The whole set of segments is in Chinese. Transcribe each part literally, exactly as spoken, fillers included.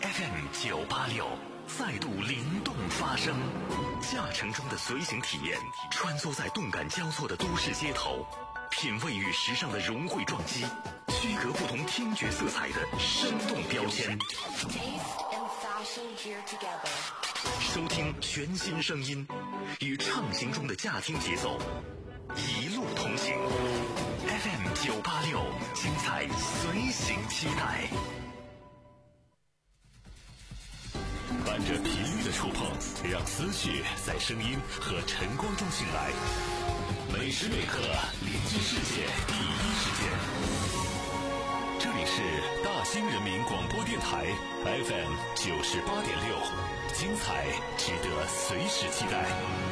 F M 九八六再度灵动发声，驾乘中的随行体验，穿梭在动感交错的都市街头，品味与时尚的融汇撞击，区隔不同听觉色彩的生动标签。收听全新声音，与畅行中的驾听节奏，一路同行。F M 九八六，精彩随行期待。伴着频率的触碰，让思绪在声音和晨光中醒来。每时每刻临近世界第一时间。这里是大兴人民广播电台 F M 九十八点六，精彩值得随时期待。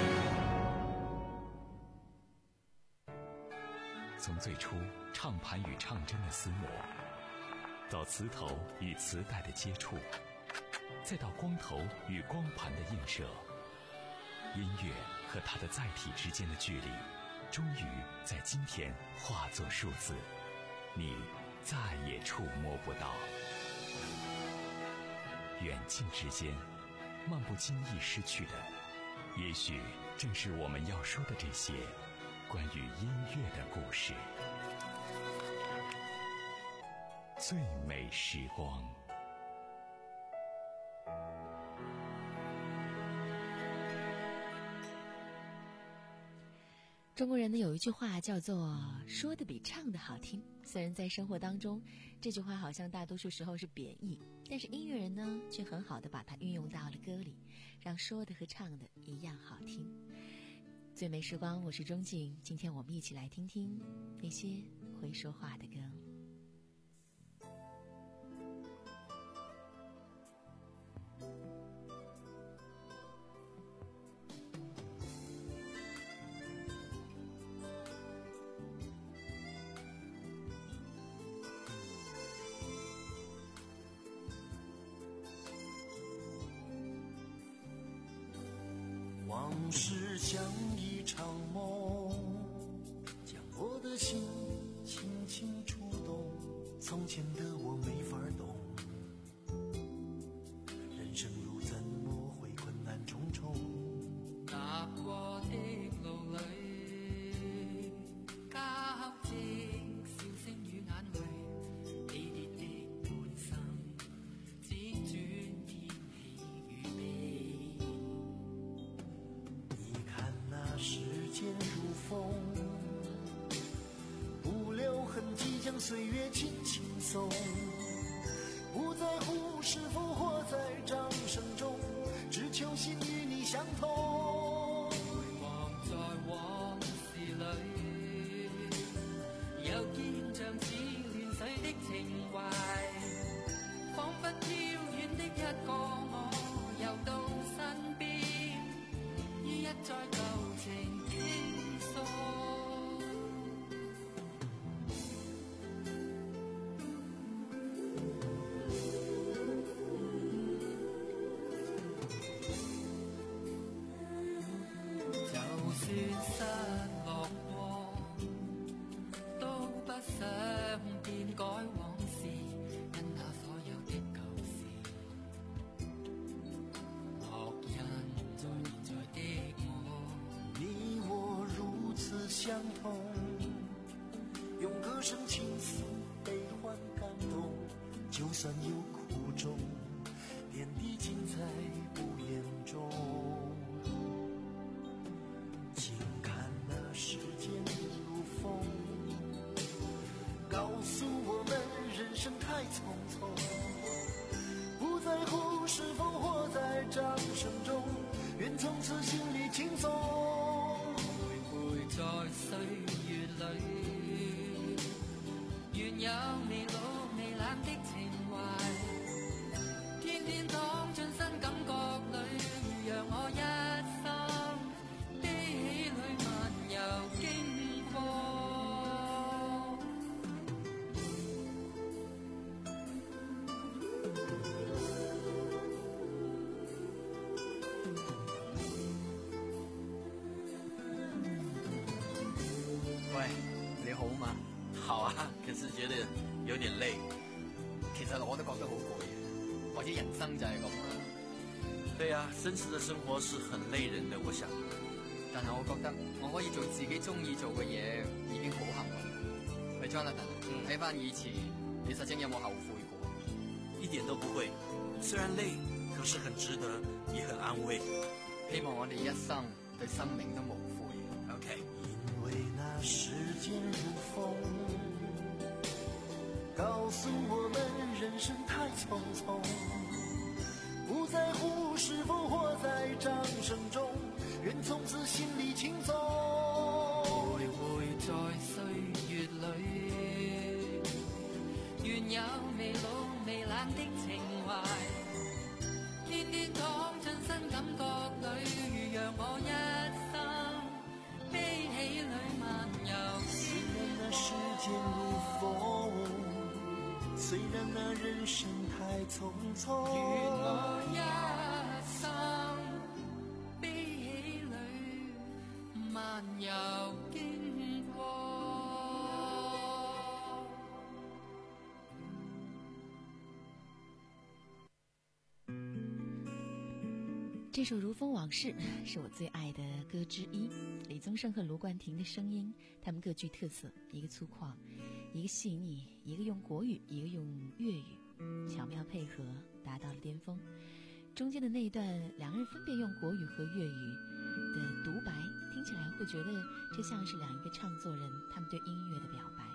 从最初唱盘与唱针的厮磨，到磁头与磁带的接触，再到光头与光盘的映射，音乐和它的载体之间的距离，终于在今天化作数字，你再也触摸不到。远近之间，漫不经意失去的，也许正是我们要说的这些关于音乐的故事。最美时光。 中国人呢有一句话叫做说的比唱的好听，虽然在生活当中这句话好像大多数时候是贬义，但是音乐人呢却很好的把它运用到了歌里，让说的和唱的一样好听。最美时光，我是钟静，今天我们一起来听听那些会说话的歌。 往事像一场梦，将我的心轻轻触动。从前的我没法懂，人生路怎么会困难重重？ 踏過的路裏，交織笑聲與眼淚，起跌的半生，只轉天氣與悲。 时间如风，不留痕迹，将岁月轻轻送，不在乎是否活在掌声中，只求心与你相通。 回望在往事裏，又見像似亂水的情懷，彷彿飄遠的一個我，又到身邊，於一再舊情傾訴。就算失落過，都不想變改往事，因那所有的舊事，烙印在現在的我。 你我如此相同，用歌聲傾訴悲歡感動，就算有苦衷，點滴盡在不言中。請看那時間如風，告訴我們人生太匆匆，不在乎是否活在掌聲中，願從此心裏輕鬆。 在歲月裏，願有未老未冷的情懷，天天躺進新感覺裏，讓我一生的喜侶漫遊經過。 喂，你好嗎？好啊，可是覺得有點累。其實我都覺得好攰。喂， 或者人生就係咁啦。 對啊，真實的生活是很累人的，我想。 但係我覺得我可以做自己中意做嘅嘢，已經好幸運。喂 Jonathan，睇翻以前，你實情有冇後悔過？ 一點都不會，雖然累，可是很值得，也很安慰。 希望我哋一生對生命都無悔。 OK。 因為那時間如風，告訴我們人生太匆匆，不在乎是否活在掌聲中，願從此心裏輕鬆。 徘徊在歲月裏，願有未老未冷的情懷，天天躺進新感覺裏，讓我一生悲喜裏漫遊。 雖然那時間如風，雖然那人生太匆匆， 願我一生悲喜裏漫遊經過。 这首《如风往事》是我最爱的歌之一，李宗盛和卢冠廷的声音，他们各具特色，一个粗犷，一个细腻，一个用国语，一个用粤语，巧妙配合，达到了巅峰。中间的那一段，两个人分别用国语和粤语的独白，听起来会觉得这像是两个唱作人他们对音乐的表白。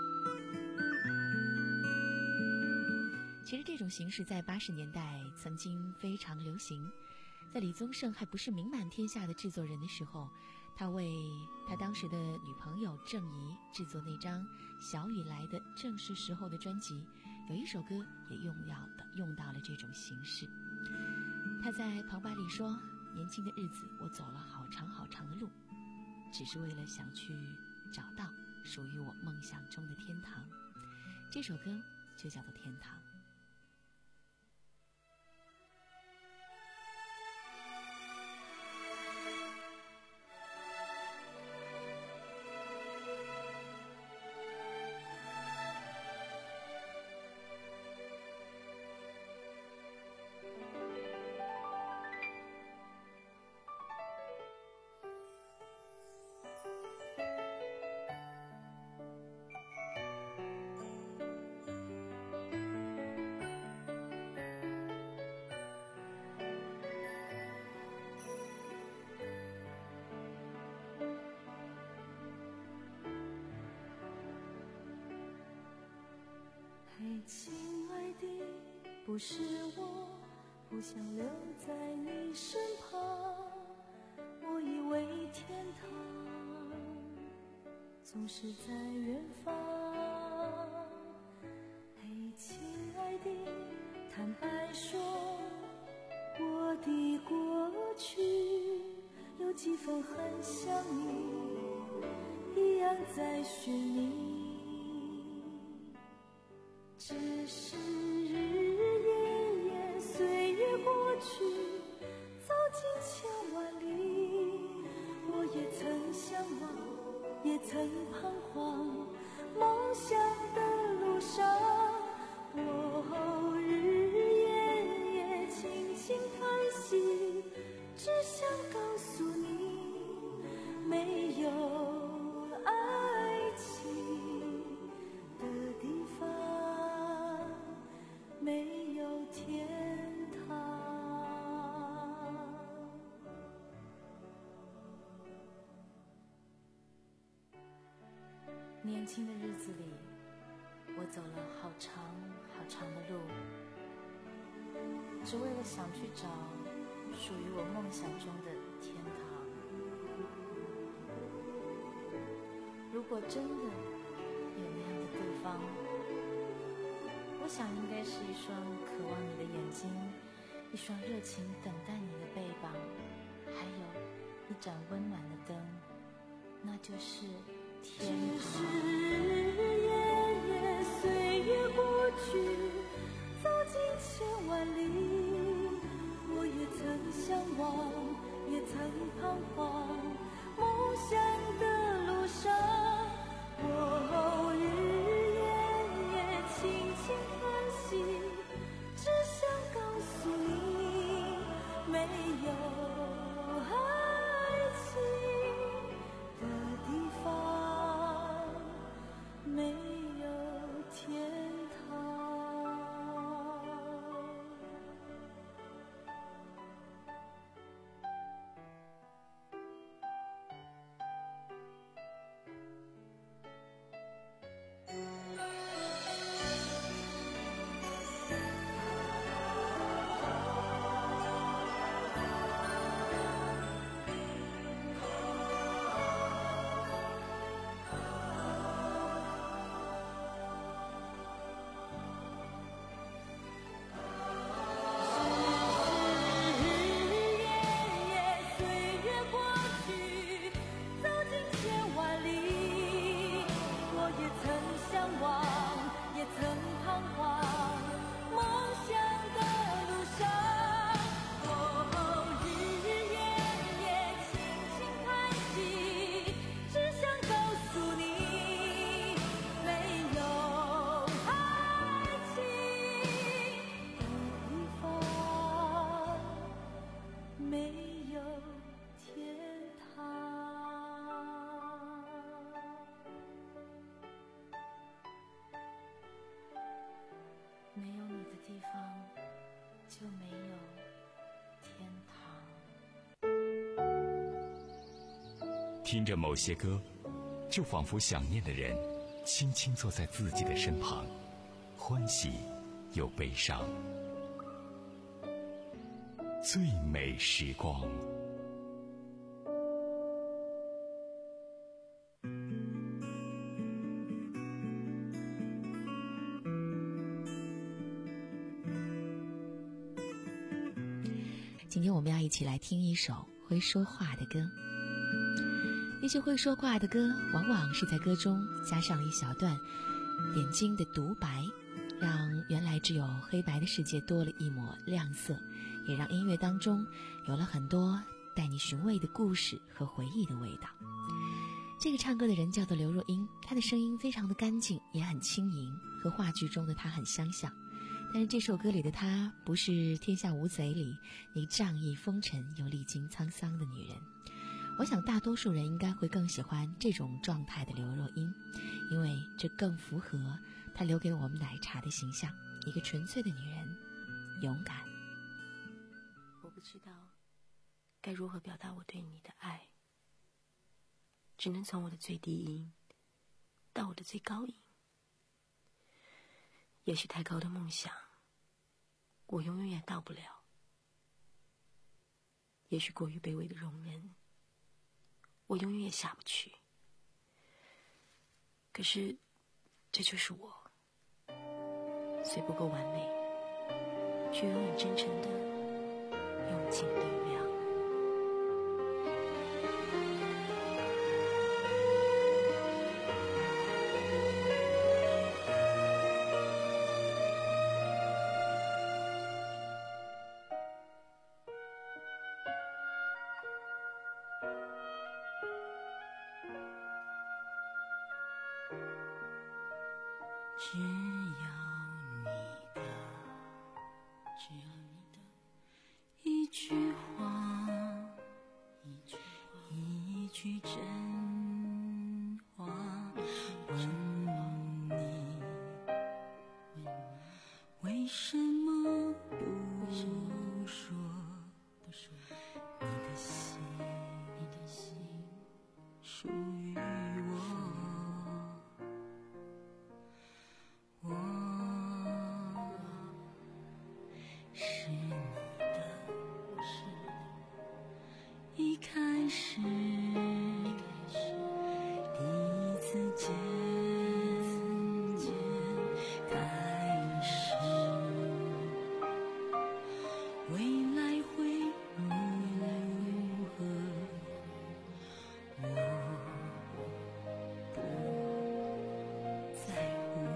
其实这种形式在八十年代曾经非常流行。在李宗盛还不是名满天下的制作人的时候，他为他当时的女朋友郑怡制作那张小雨来的正是时候的专辑，有一首歌也用到的用到了这种形式。他在旁白里说，年轻的日子我走了好长好长的路，只是为了想去找到属于我梦想中的天堂。这首歌就叫做天堂。 亲爱的，不是我不想留在你身旁，我以为天堂总是在远方。嘿，亲爱的，坦白说，我的过去有几分很像你，一样在寻觅。只是日日夜夜，岁月过去，走进千万里，我也曾向往，也曾彷徨，梦想的路上，我日日夜夜轻轻叹息，只想告诉你，没有爱情的地方没有天堂。年轻的日子里，我走了好长好长的路，只为了想去找属于我梦想中的天堂。如果真的有那样的地方，我想应该是一双渴望你的眼睛，一双热情等待你的背膀，还有一盏温暖的灯，那就是天堂。只是日日夜夜，岁月过去，走进千万里，我也曾向往，也曾彷徨，梦想的路上，我日日夜夜轻轻叹息，只想告没有你的地方就没有天堂。 听着某些歌，就仿佛想念的人轻轻坐在自己的身旁，欢喜又悲伤。最美时光。 今天我们要一起来听一首会说话的歌。那些会说话的歌，往往是在歌中加上了一小段点睛的独白，让原来只有黑白的世界多了一抹亮色，也让音乐当中有了很多带你寻味的故事和回忆的味道。这个唱歌的人叫做刘若英，她的声音非常的干净，也很轻盈，和话剧中的她很相像。但是这首歌里的她不是《天下无贼》里那仗义风尘又历经沧桑的女人。我想大多数人应该会更喜欢这种状态的刘若英，因为这更符合她留给我们奶茶的形象，一个纯粹的女人，勇敢。 我不知道该如何表达我对你的爱，只能从我的最低音到我的最高音。也许太高的梦想我永远也到不了，也许过于卑微的容忍我永远也下不去。可是这就是我，虽不够完美，却永远真诚的用尽力量。只要你的，只要你的一句话，一句话，一句真话，问你，问你为什么不说，不说你的心，你的心属于我。我是你的，是你的，一开始，一开始，第一次见，开始，未来会如何？我不在乎。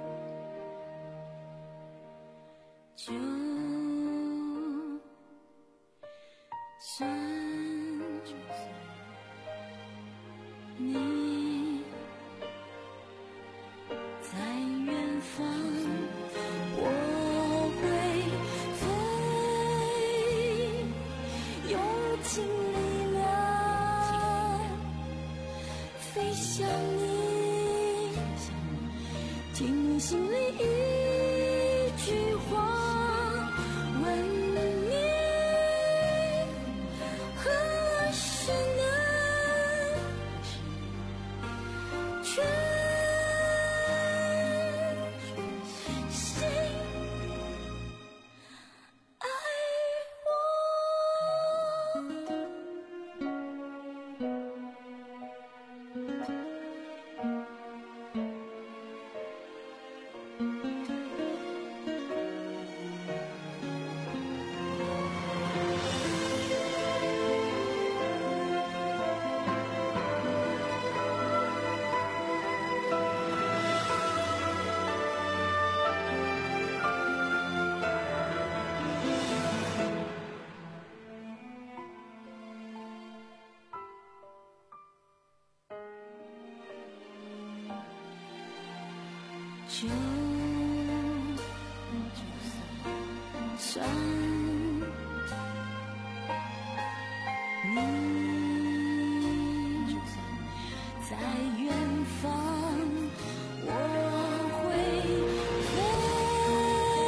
就算你在远方，我会飞，用尽力量飞向你，听你心里一句话。就算你在远方，我会飞。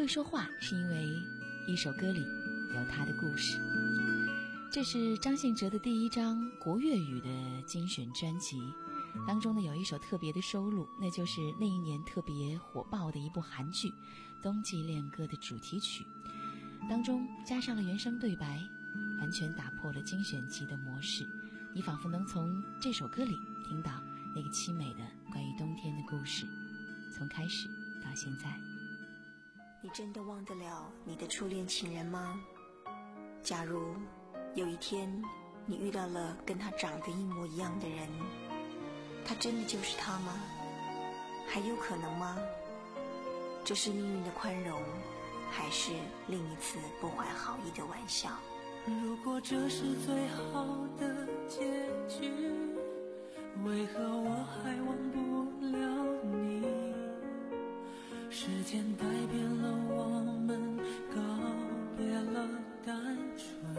会说话，是因为一首歌里有他的故事。这是张信哲的第一张国粤语的精选专辑，当中呢有一首特别的收录，那就是那一年特别火爆的一部韩剧《冬季恋歌》的主题曲，当中加上了原声对白，完全打破了精选集的模式，你仿佛能从这首歌里听到那个凄美的关于冬天的故事，从开始到现在。 你真的忘得了你的初恋情人吗？假如有一天你遇到了跟他长得一模一样的人，他真的就是他吗？还有可能吗？这是命运的宽容，还是另一次不怀好意的玩笑？ 如果这是最好的结局，为何我还忘不了你？时间改变了我们，告别了单纯。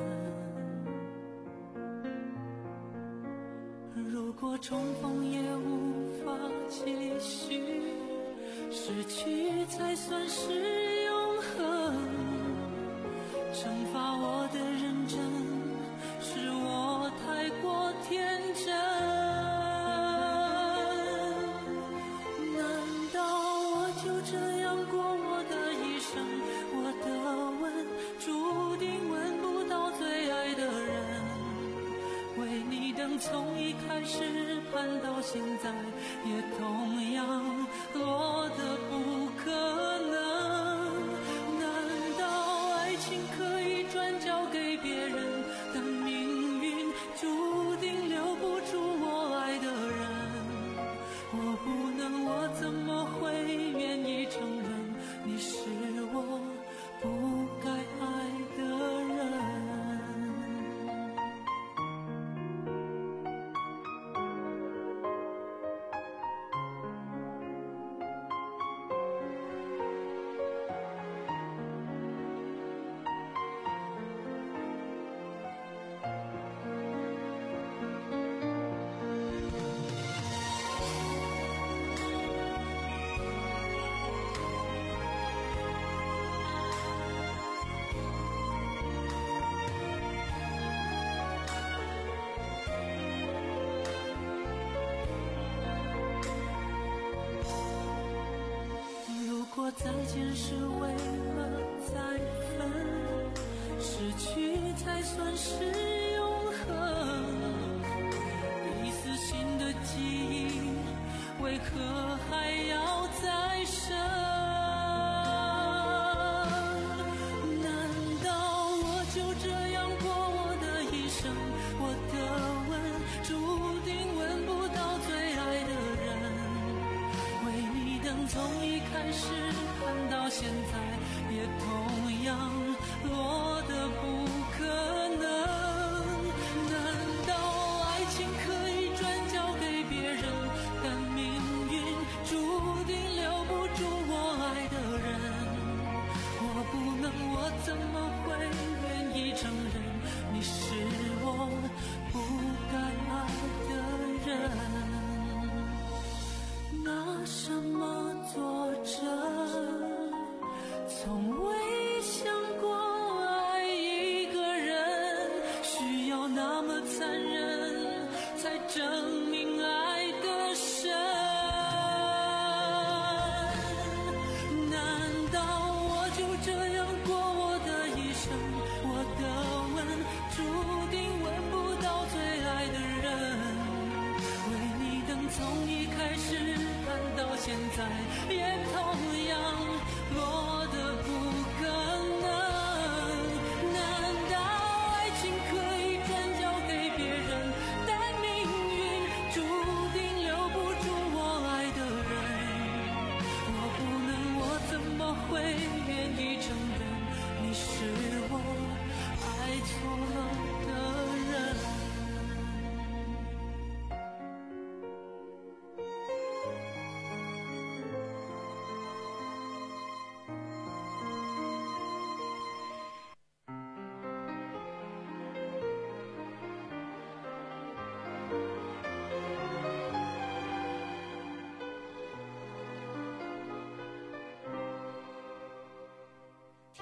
如果重逢也无法继续，失去才算是永恒。惩罚我的认真，是我太过天真。难道我就这样过我的一生？我的吻注定吻不到最爱的人，为你等从一开始盼到现在，也同样落得不可能。可以转交给别人，但命运注定留不住我爱的人。我不能，我怎么会愿意承认你是我不该爱的人？再见是为了再分，失去才算是永恒。一丝新的记忆，为何还要再生？难道我就这样过我的一生？我的吻注定吻不到最爱的人，为你等从一开始到现在，也同样落得不可能。难道爱情可以转交给别人？但命运注定留不住我爱的人。我不能，我怎么会愿意承认你是我不该爱的人？拿什么作证？从未想过爱一个人需要那么残忍，才证明爱的深。难道我就这样过我的一生？我的吻注定吻不到最爱的人，为你等从一开始盼到现在，也同样落得不可能。难道爱情可以转交给别人？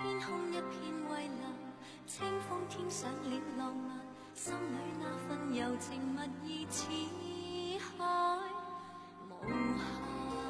天空一片蔚蓝，清風添上了浪漫，心裏那份柔情蜜意似海無限。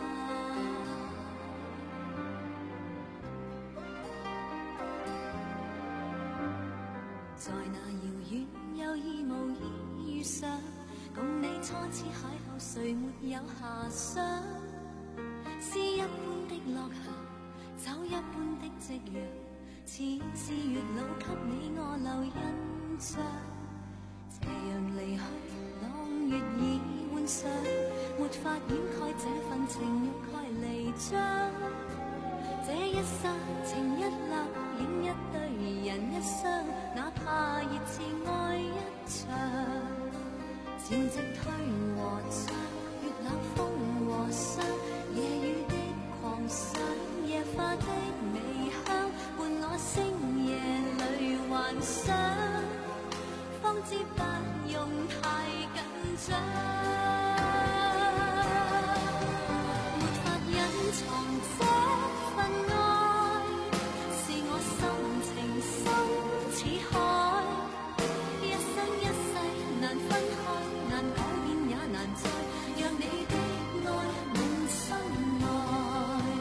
在那遙遠有意無意遇上，共你初次邂逅，誰沒有遐想？詩一般的落霞，酒一般的夕陽，似是月老給你我留印象。斜陽離去，朗月已換上，沒法掩蓋這份情欲蓋彌彰。這一剎情一縷，影一對人一雙，哪怕熱熾愛一場。潮汐退和漲，月冷風和霜，夜雨的狂想，夜花的微香，伴我星夜裏幻想，方知不用太緊張。沒法隱藏這份愛，是我心情深似海，一生一世難分開，難改變也難再讓你的愛滿心內。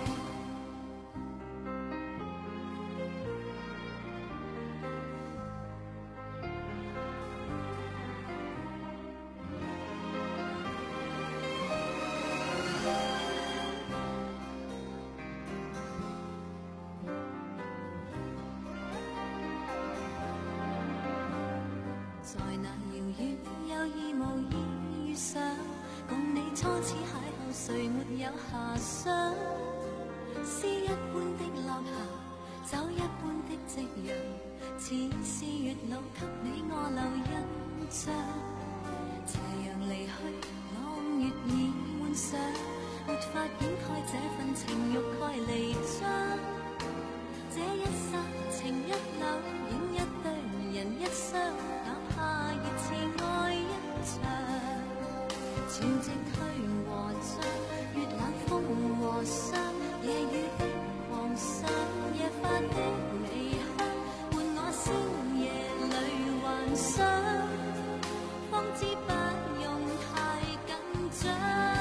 在那遙遠有意無意遇上，共你初次邂逅，誰沒有遐想？詩一般的落霞，酒一般的夕陽，似是月老給你我留印象。斜陽離去，朗月已換上，沒法掩蓋這份情欲蓋彌彰。這一剎情一縷，影一對人一雙，哪怕熱熾愛一場。潮汐退和漲，月冷風和霜，夜雨的狂想，夜花的微香，伴我星夜裏幻想，方知不用太緊張。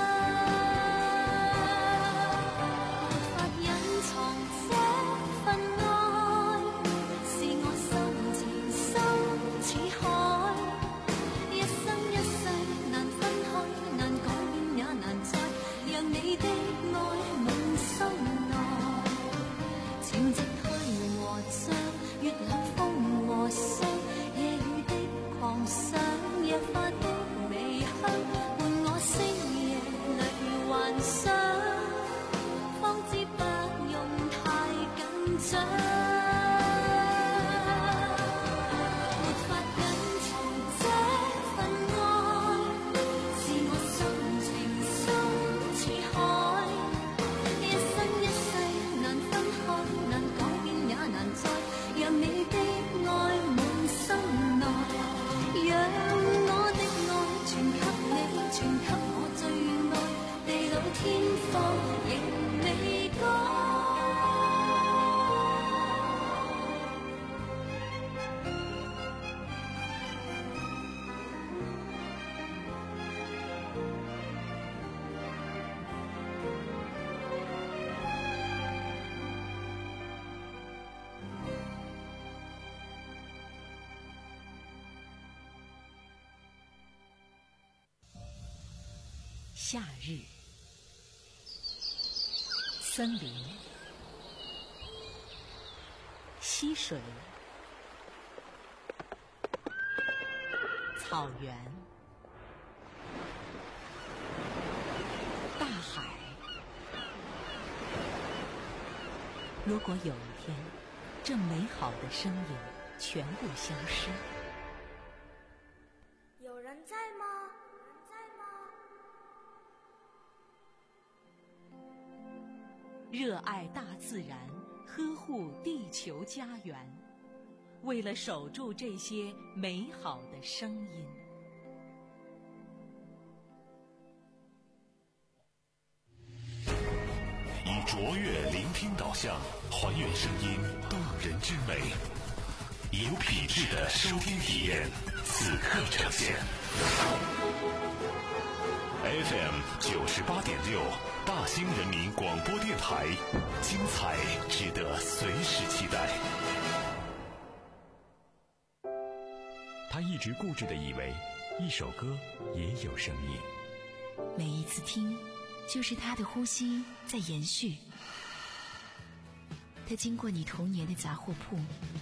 沒法隱藏這份愛，是我心情深似海，一生一世難分開，難改變也難再讓你的愛滿心內。潮汐退和漲，月冷風和霜，夜雨的狂想，夜花的微香，伴我星夜裏幻想，方知不用太緊張。沒法隱藏這份愛，是我心情深似海，一生一世難分開，難改變也難再讓你的愛滿心內。讓我的愛傳給你，傳給我最愛，地老天荒仍未改。 夏日，森林，溪水，草原，大海。如果有一天，这美好的声音全部消失， 有人在吗？ 热爱大自然，呵护地球家园，为了守住这些美好的声音。 以卓越聆听导向，还原声音动人之美，有品质的收听体验，此刻呈现。F M 九十八点六，大兴人民广播电台，精彩值得随时期待。他一直固执地以为，一首歌也有生命。 每一次听，就是他的呼吸在延续。他经过你童年的杂货铺，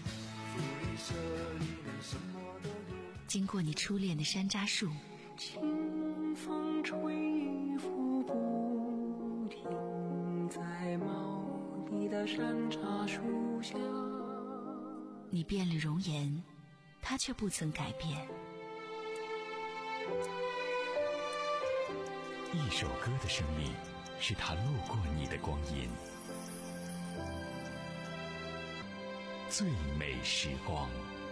经过你初恋的山楂树， 清风吹拂不停，在茂密的山茶树下。 你变了容颜，他却不曾改变。 一首歌的生命，是他路过你的光阴。最美时光。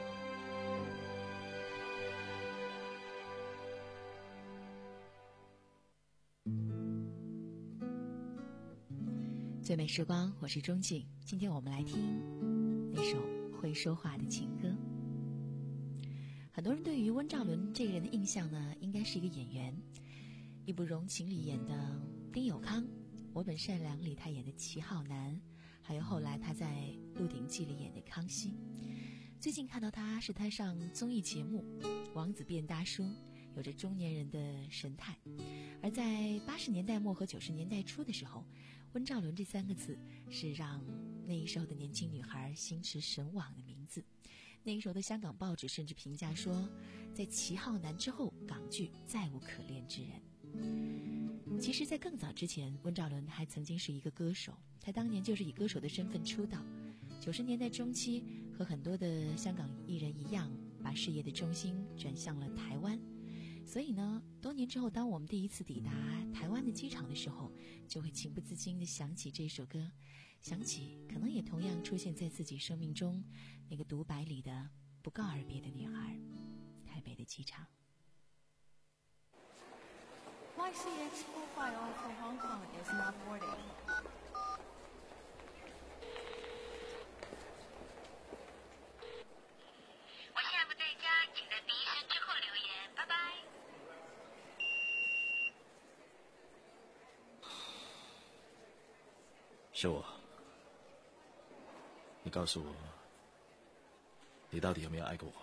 最美时光，我是钟静。今天我们来听那首会说话的情歌。很多人对于温兆伦这个人的印象呢，应该是一个演员。义不容情里演的丁有康，我本善良里他演的齐浩南，还有后来他在《鹿鼎记》里演的康熙。最近看到他是他上综艺节目《王子变大叔》，有着中年人的神态。而在八十年代末和九十年代初的时候，温兆伦这三个字是让那一时候的年轻女孩心驰神往的名字。那个时候的香港报纸甚至评价说，在齐浩南之后，港剧再无可恋之人。其实在更早之前，温兆伦还曾经是一个歌手，他当年就是以歌手的身份出道。九十年代中期，和很多的香港艺人一样，把事业的重心转向了台湾。所以呢，多年之后，当我们第一次抵达台湾的机场的时候，就会情不自禁地想起这首歌，想起可能也同样出现在自己生命中那个独白里的不告而别的女孩。台北的机场。 Y C X four five zero for Hong Kong is now boarding. 我下不在家，请在第一声之后留言，拜拜。 是我，你告诉我，你到底有没有爱过我？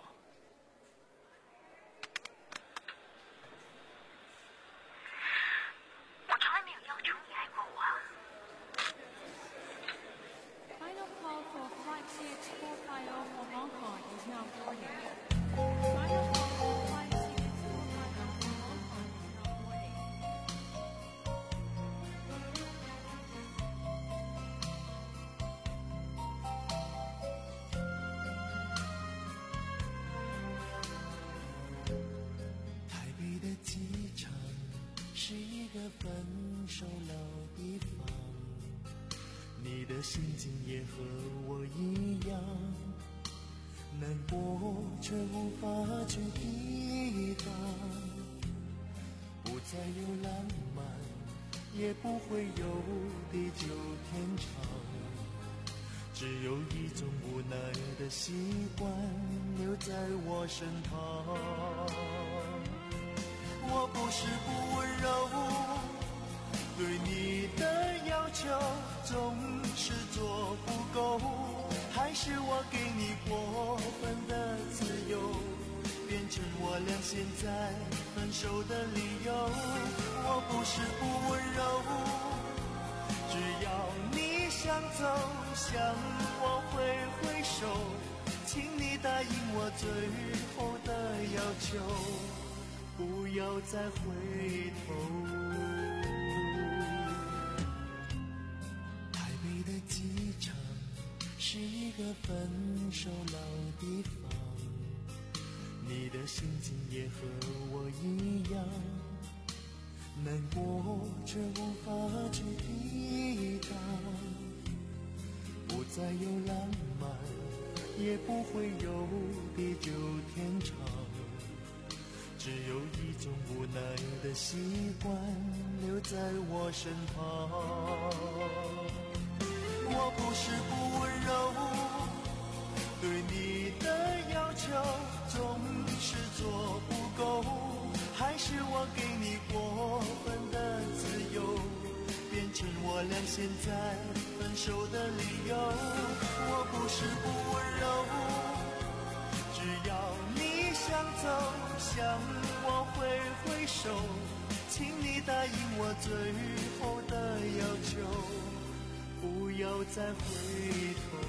分手老地方，你的心情也和我一样，难过却无法去抵挡，不再有浪漫，也不会有地久天长，只有一种无奈的习惯留在我身旁。我不是不温柔，对你的要求总是做不够，还是我给你过分的自由，变成我俩现在分手的理由。我不是不温柔，只要你想走向我挥挥手，请你答应我最后的要求，不要再回头。台北的机场是一个分手老地方，你的心情也和我一样，难过却无法去抵挡，不再有浪漫，也不会有地久天长，只有一种无奈的习惯留在我身旁。我不是不温柔， 现在分手的理由。我不是不温柔，只要你想走，向我挥挥手，请你答应我最后的要求，不要再回头。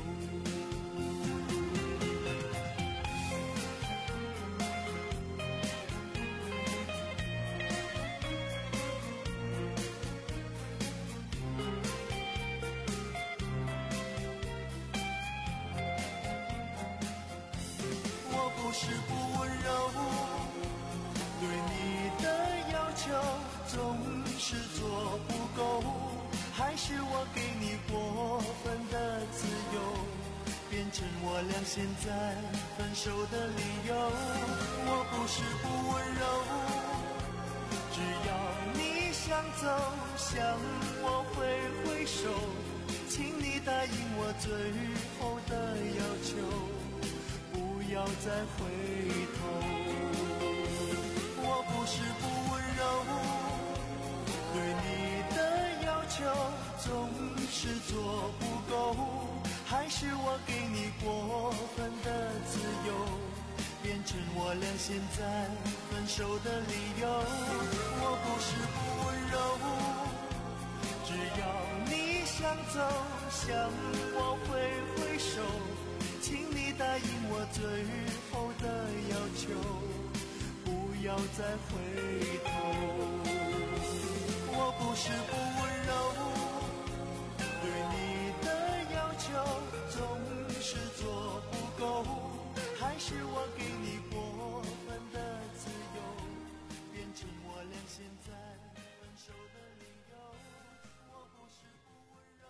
我不是不温柔，对你的要求总是做不够，还是我给你过分的自由，变成我俩现在分手的理由。我不是不温柔，只要你想走，向我挥挥手，请你答应我最后的要求，不要再回头。我不是不温柔，对你的要求总是做不够，还是我给你过分的自由，变成我俩现在分手的理由。我不是不温柔，只要你想走，向我挥挥手，请你答应我最后的要求，不要再回头。我不是不温柔，对你的要求总是做不够，还是我给你过分的自由，变成我俩现在分手的理由。我不是不温柔。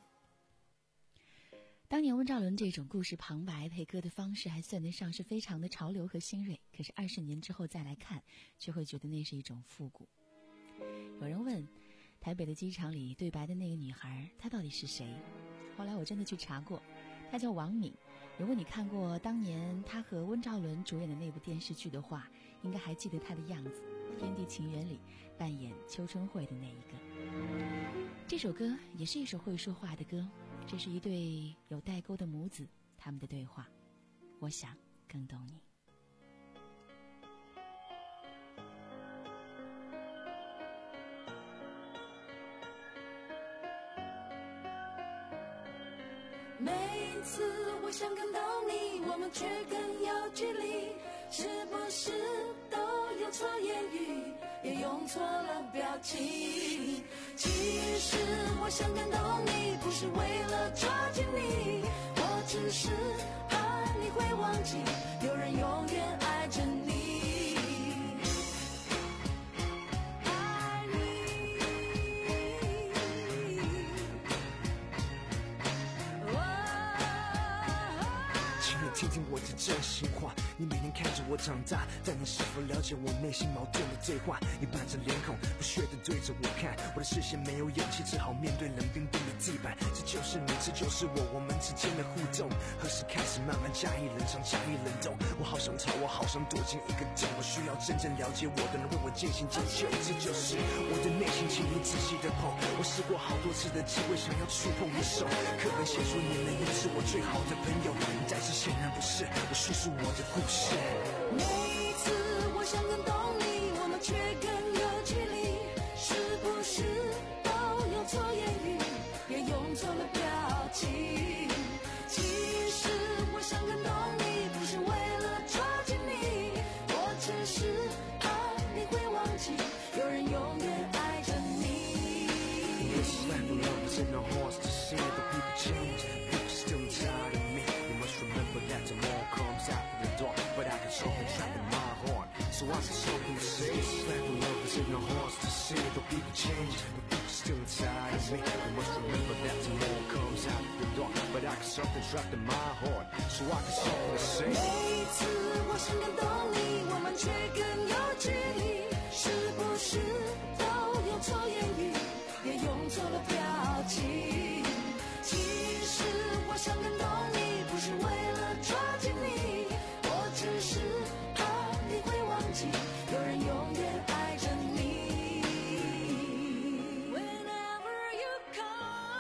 当年温兆伦这种故事旁白配歌的方式还算得上是非常的潮流和新锐，可是二十年之后再来看，却会觉得那是一种复古。有人问，台北的机场里对白的那个女孩，她到底是谁？后来我真的去查过，她叫王敏。如果你看过当年她和温兆伦主演的那部电视剧的话，应该还记得她的样子，《天地情缘》里扮演邱春慧的那一个。这首歌也是一首会说话的歌，这是一对有代沟的母子，他们的对话，我想更懂你。 每次我想更懂你，我们却更有距离，是不是都用错言语，也用错了表情？其实我想更懂你，不是为了抓紧你，我只是怕你会忘记，有人永远爱着你。 听听我的真心话，你每天看着我长大，但你是否了解我内心矛盾的对话？你板着脸孔，不屑地对着我看，我的视线没有勇气，只好面对冷冰冰的地板。这就是你，这就是我，我们之间的互动，何时开始慢慢加以冷藏，加以冷冻？我好想逃，我好想躲进一个洞，我需要真正了解我的人为我渐行渐久。这就是我的内心，请你仔细的碰。我试过好多次的机会，想要触碰你手，课本写出你能也是我最好的朋友，但是显然不是，我叙述我的故事。 每一次我想更懂你，我们却更有距离，是不是都用错言语，也用错了表情？其实我想更懂你，不是为了抓紧你，我只是怕你会忘记，有人永远爱着你。 This life of love is in our hearts to see the people change, people still tired of me. You must remember that tomorrow comes after the dark, but I got something trapped in my heart, so I got something to say. This life of love is in our hearts to see the people change, the people still tired of me. You must remember that tomorrow comes after the dark, but I got something trapped in my heart, so I got something to say. 每一次我想更懂你，我们却更有距离，是不是都用错言语，也用错了表情？其实我想更懂你，不是为了抓紧你，我只是怕你会忘记，有人永远爱着你。 Whenever you come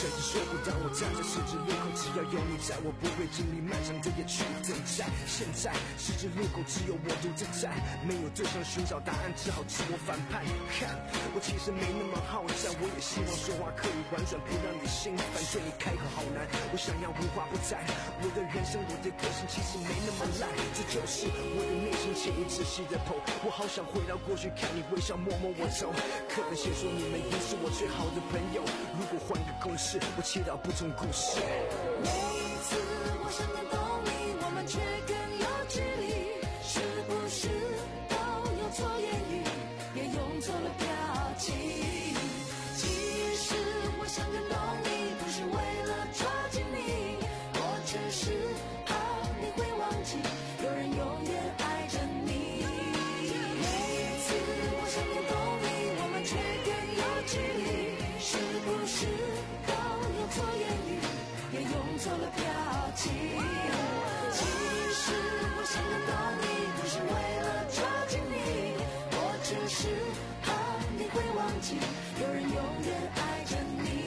甚至说不当我站在十字路口，只要有你在，我不会经历漫长的夜去等待。现在十字路口只有我独自在，没有对象寻找答案，只好自我反叛。看，我其实没那么好战，我也希望说话可以婉转，不让你心烦。对你开口好难，我想要无话不谈。我的人生，我的个性其实没那么烂，这就是我的内心，请你仔细的剖。我好想回到过去，看你微笑，摸摸我头。课本写说你们一定是我最好的朋友，如果换个公式，我祈祷不同故事。 每一次我想感动你，我们却更有距离，是不是都用错言语，也用错了表情？其实我想感动你，不是为了抓紧你，我只是怕你会忘记，有人永远爱着你。每一次我想感动你，我们却更有距离，是不是都用错言语，也用错了表情？其实我想感动你，不是为了抓紧你，我只是怕你会忘记，有人永远爱着你。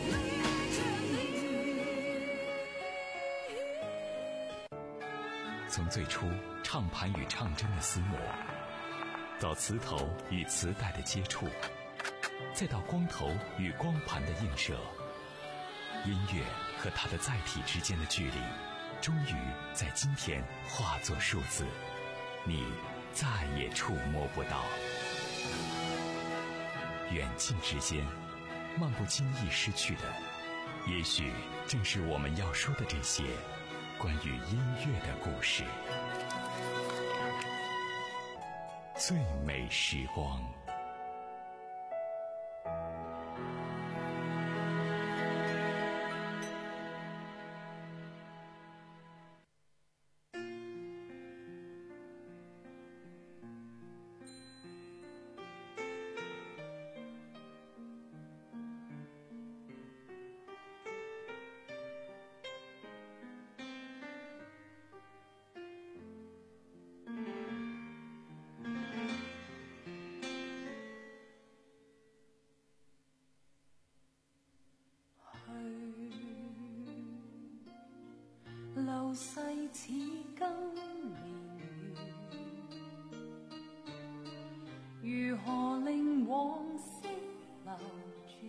从最初唱盘与唱针的厮磨，到磁头与磁带的接触，再到光头与光盘的映射，音乐和它的载体之间的距离，终于在今天化作数字，你再也触摸不到。远近之间，漫不经意失去的，也许正是我们要说的这些关于音乐的故事。最美时光。 流逝似今年月，如何令往昔留住？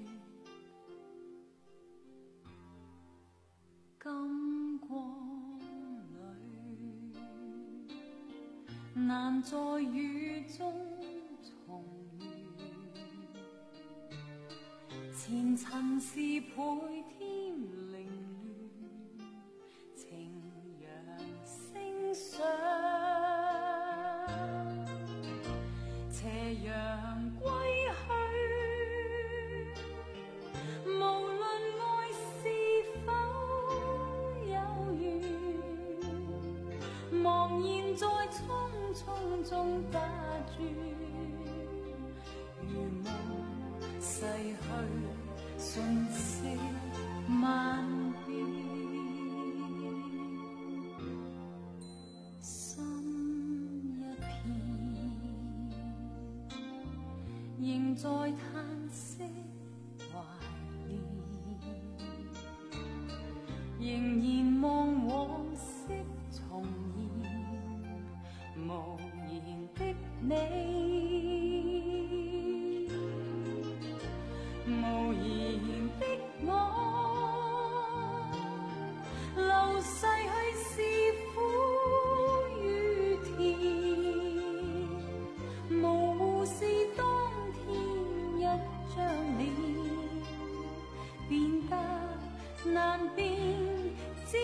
金光里难在雨中重遇，前尘是倍添凌乱，情扬聲上，斜陽歸去，無論愛是否有緣，茫然在匆匆中打轉，如夢逝去，瞬息萬變。仍在嘆息懷念，仍然望往昔重現，無言的你，無言的我，流逝去是苦與甜，模糊是當一張臉變得難辨，只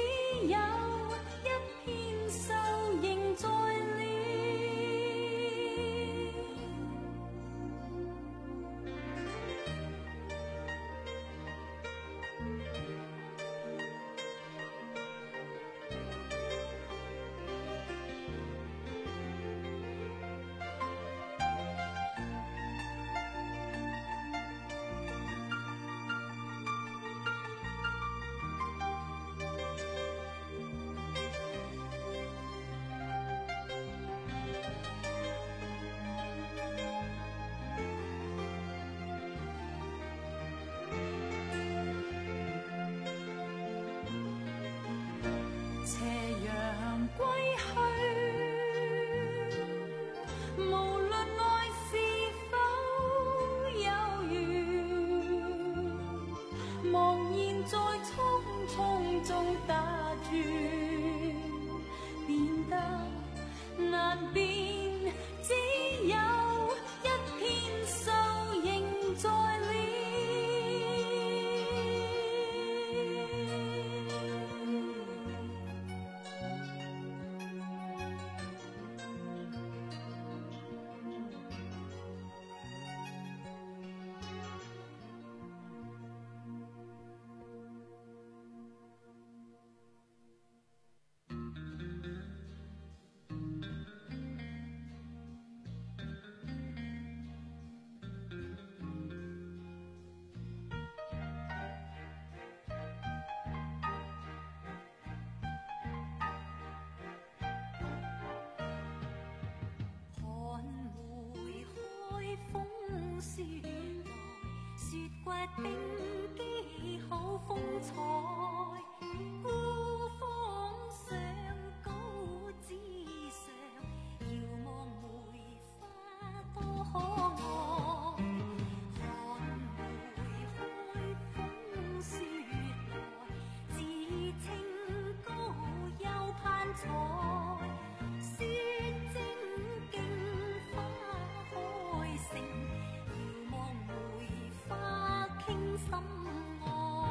冰肌好風采，孤芳上高枝上，遙望梅花多可愛。寒梅開風雪來，自清高又攀彩。雪正競花開盛，遙望梅花傾心愛。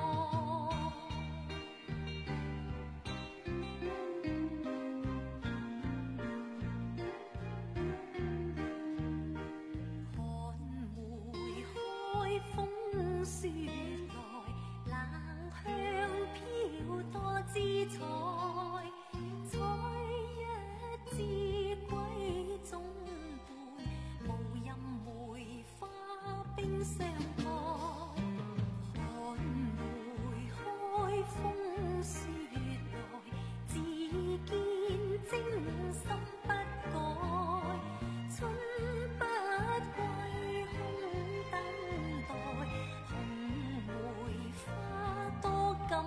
寒梅開風雪來，冷香飄多姿彩。采一枝歸中伴，無任梅花冰相蓋。寒梅開風雪來，自見精心不改。春不歸空等待，紅梅花多感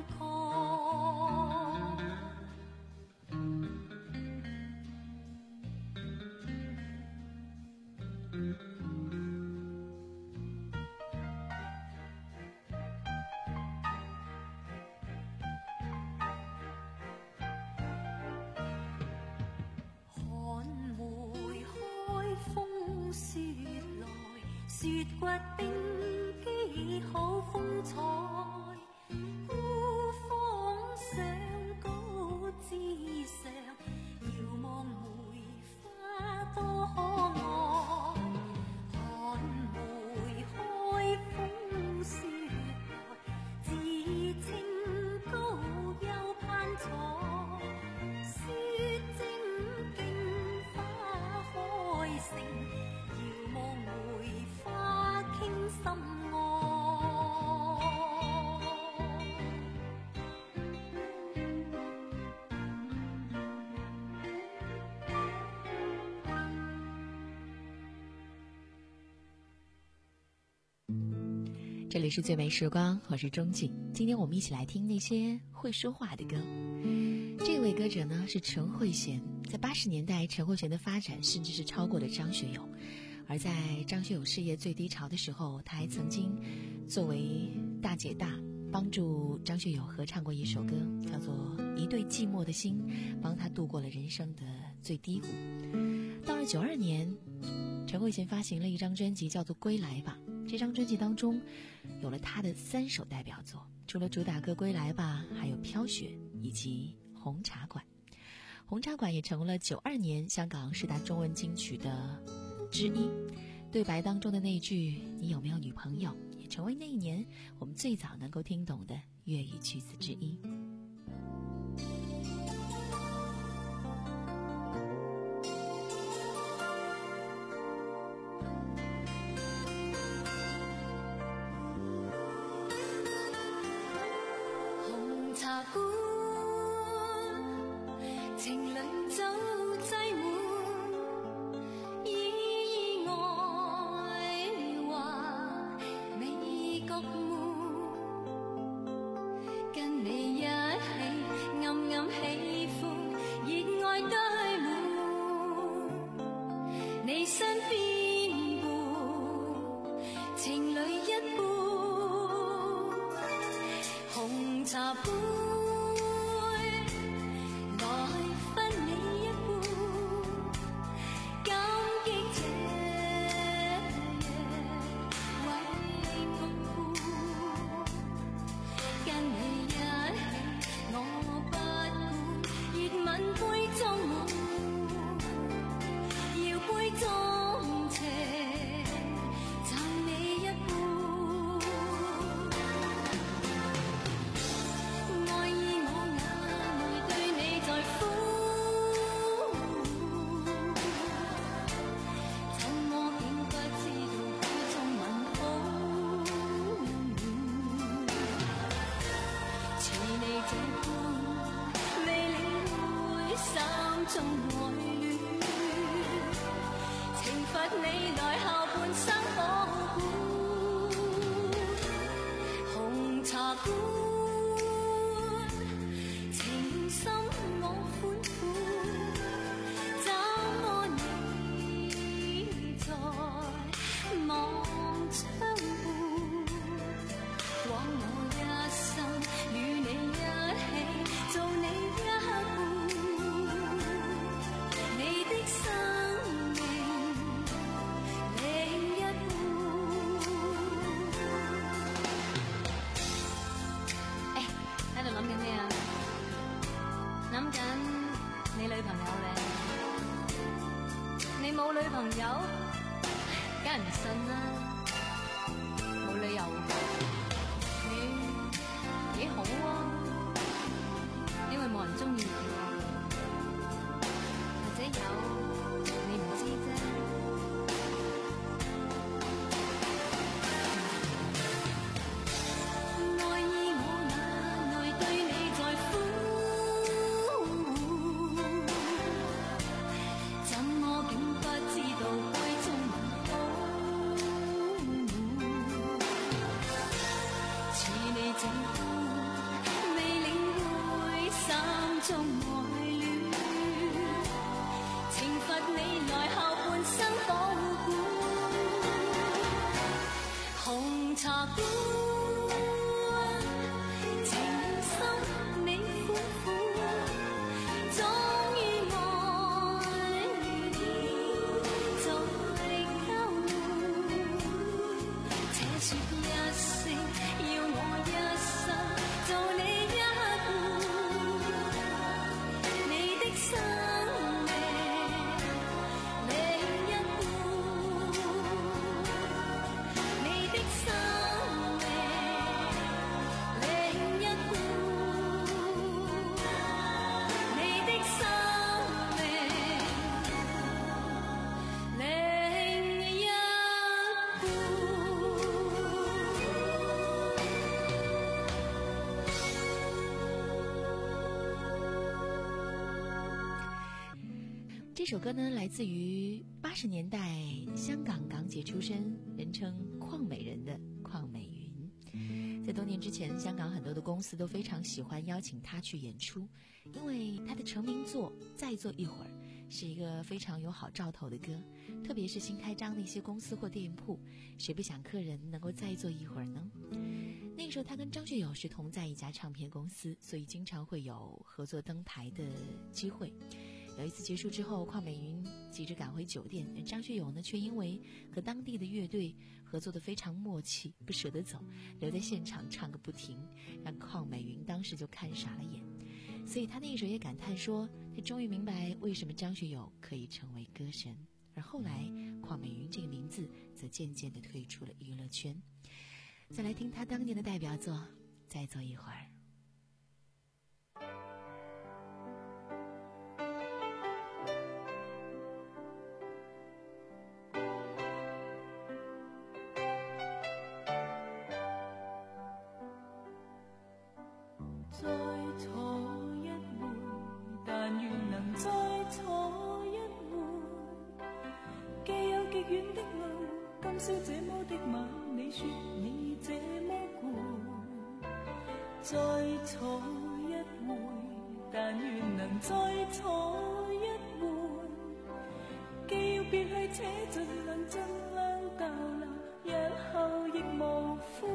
慨。寒梅開風雪來，雪骨冰肌好風采。孤芳上高枝上，遙望梅花多可愛。寒梅開風雪來，自清高又攀彩。雪正競花開盛，遙望梅花傾心愛。 这里是最美时光，我是钟静。今天我们一起来听那些会说话的歌。这位歌者呢是陈慧娴，在八十年代，陈慧娴的发展甚至是超过了张学友。而在张学友事业最低潮的时候，他还曾经作为大姐大，帮助张学友合唱过一首歌，叫做《一对寂寞的心》，帮他度过了人生的最低谷。到了九二年，陈慧娴发行了一张专辑，叫做《归来吧》。这张专辑当中有了他的三首代表作，除了主打歌《归来吧》，还有《飘雪》以及《红茶馆》。《红茶馆》也成了九二年香港十大中文金曲的之一。对白当中的那句“你有没有女朋友”也成为那一年我们最早能够听懂的粤语曲子之一。 紅茶館，情侶酒擠滿，意外話未覺悶，跟你一起暗暗喜歡，熱愛堆滿，你身邊伴，情侶一般。紅茶杯，來分你一杯，感激這為我伴，跟你一起我不管，熱吻杯中滿，搖杯中斜，贈你一杯。中愛戀，懲罰你來後半生保護。 情深我款款，怎麼你在望窗畔？枉我一生與你一起做你一半，你的生命另一半。誒，喺度諗緊咩啊？諗緊你女朋友咧？你冇女朋友，梗係唔信啦，冇理由。你幾好啊？因為冇人中意你喎，或者有你唔知啫。愛意我眼內對你在呼，怎麼竟不知道杯中問好？似你這未領會心中愛戀，懲罰你來後半生保管。紅茶館，情深你款款，終於愛你再交換。且說一聲，要我一生做你一半，你的生命另一半，你的生命另一半，你的生命另一半。 这首歌呢，来自于八十年代香港港姐出身，人称邝美人的邝美云。在多年之前，香港很多的公司都非常喜欢邀请她去演出，因为她的成名作《再坐一会儿》是一个非常有好兆头的歌，特别是新开张的一些公司或店铺，谁不想客人能够再坐一会儿呢？那个时候她跟张学友是同在一家唱片公司，所以经常会有合作登台的机会。有一次结束之后，邝美云急着赶回酒店，张学友呢却因为和当地的乐队合作的非常默契，不舍得走，留在现场唱个不停，让邝美云当时就看傻了眼。所以他那时候也感叹说，他终于明白为什么张学友可以成为歌神。而后来邝美云这个名字则渐渐地退出了娱乐圈。再来听他当年的代表作《再坐一会儿》。 再坐一會，但願能再坐一會。既有極遠的路，今宵這麼的晚，你說你這麼攰。再坐一會，但願能再坐一會。既要別去，且盡量盡量逗留，日後亦無悔。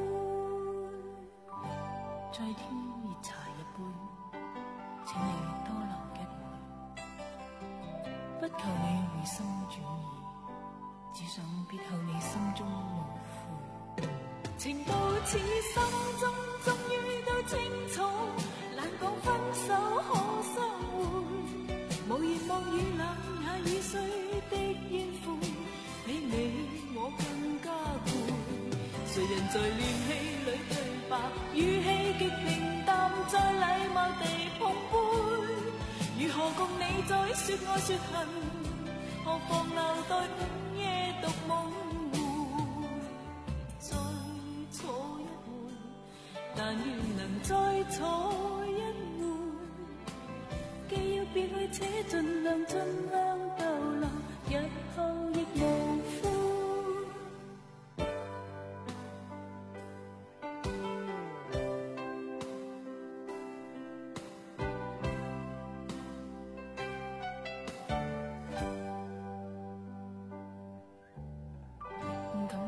再添熱茶一杯，請你多留一會，不求你回心轉意，只想別後你心中無悔。情到此心中終於都清楚，冷講分手可相會，無言無語冷也已碎的煙灰，比你我更加攰。誰人在暖氣裏對白，語氣極平淡，再禮貌地碰杯。如何共你再說愛說恨，何妨留待午夜獨夢回。再坐一會，但願能再坐一會。既要別去，且盡量盡量逗留，日後亦無悔。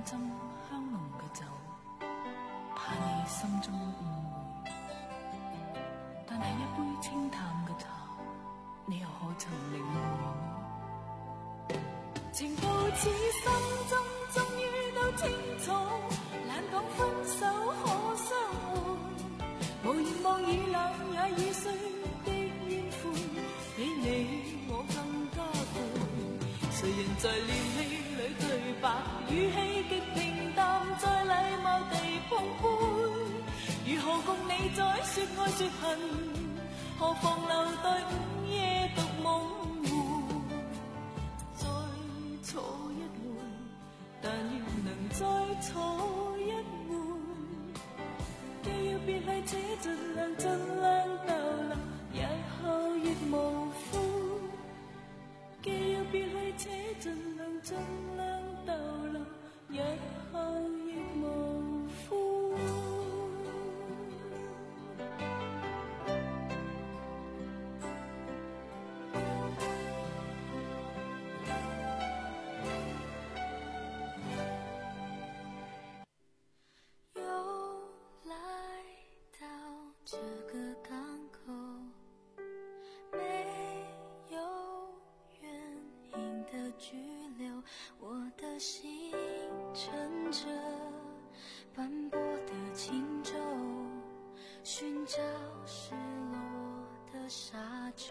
斟香濃嘅酒，怕你心中誤會。但係一杯清淡嘅茶，你又可曾領會？情到此心中終於都清楚，懶講分手可相會，無言望已冷也已碎的煙灰，比你我更加攰。誰人在練氣裏對白，語氣極平淡，再禮貌地碰杯，如何共你再說愛說恨，何妨留待午夜獨夢回。再坐一回，但願能再坐一回，既要別去且盡量盡量逗留，日後亦無悔。既要別去且盡量盡量逗留，日後亦無悔。 这个港口没有原因的拘留，我的心乘着斑驳的轻舟，寻找失落的沙洲，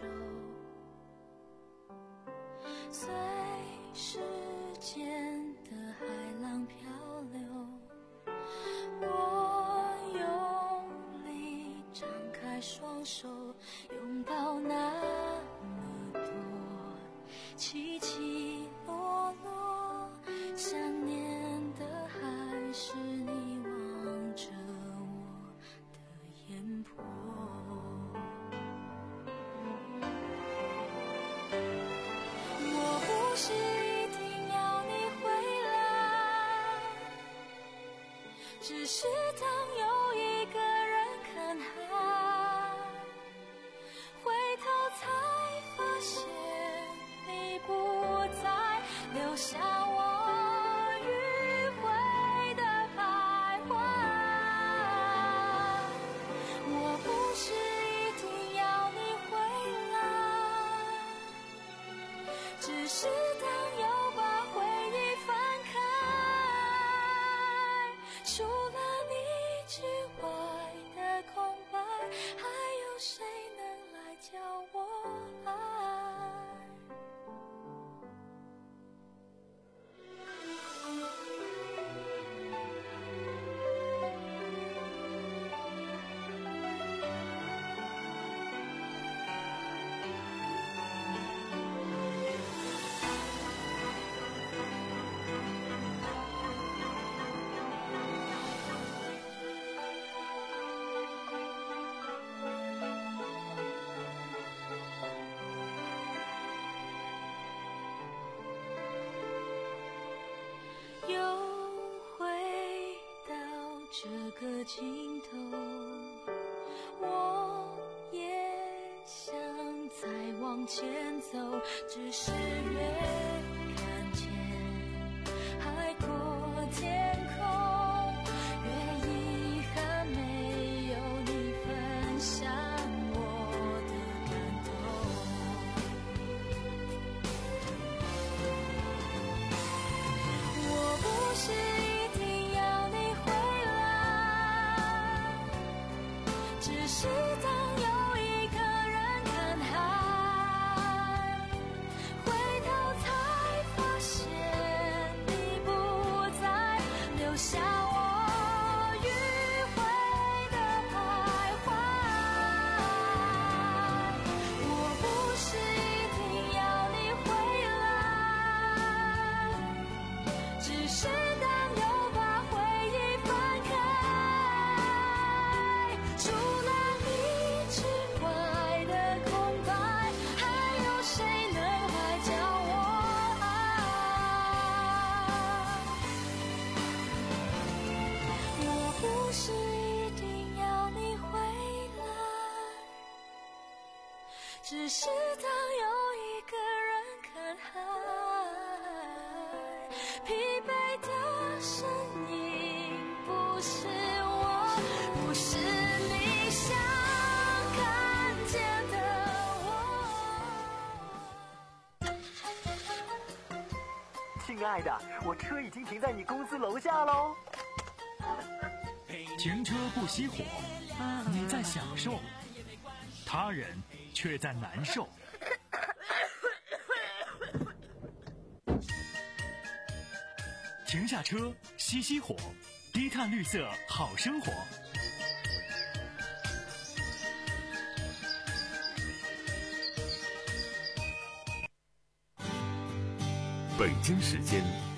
随时间的海浪漂流，我用力张开双手，拥抱那么多起起落落，想念的还是你望着我的眼波。我不是一定要你回来，只是当有一个人看海，回头才发现你不在，留下我迂回的徘徊。我不是一定要你回来，只是当又把回忆翻开，除了你之外的空白，还有谁能来教我爱？又回到这个尽头，我也想再往前走，只是越看见海阔天空，越遗憾没有你分享我的感动。我不是一定要你回来，只是当有一个人看海，回头才发现你不在，留下我迂回的徘徊。我不是一定要你回来，只是当又把回忆翻开，除了你之外的空白，还有谁能来教我爱？我不是一定要你回来，只是当有一个人看海，疲惫的身不是我，不是你想看见的我。亲爱的，我车已经停在你公司楼下喽。 停车不熄火，你在享受，他人却在难受。停下车，熄熄火，低碳绿色好生活。 北京时间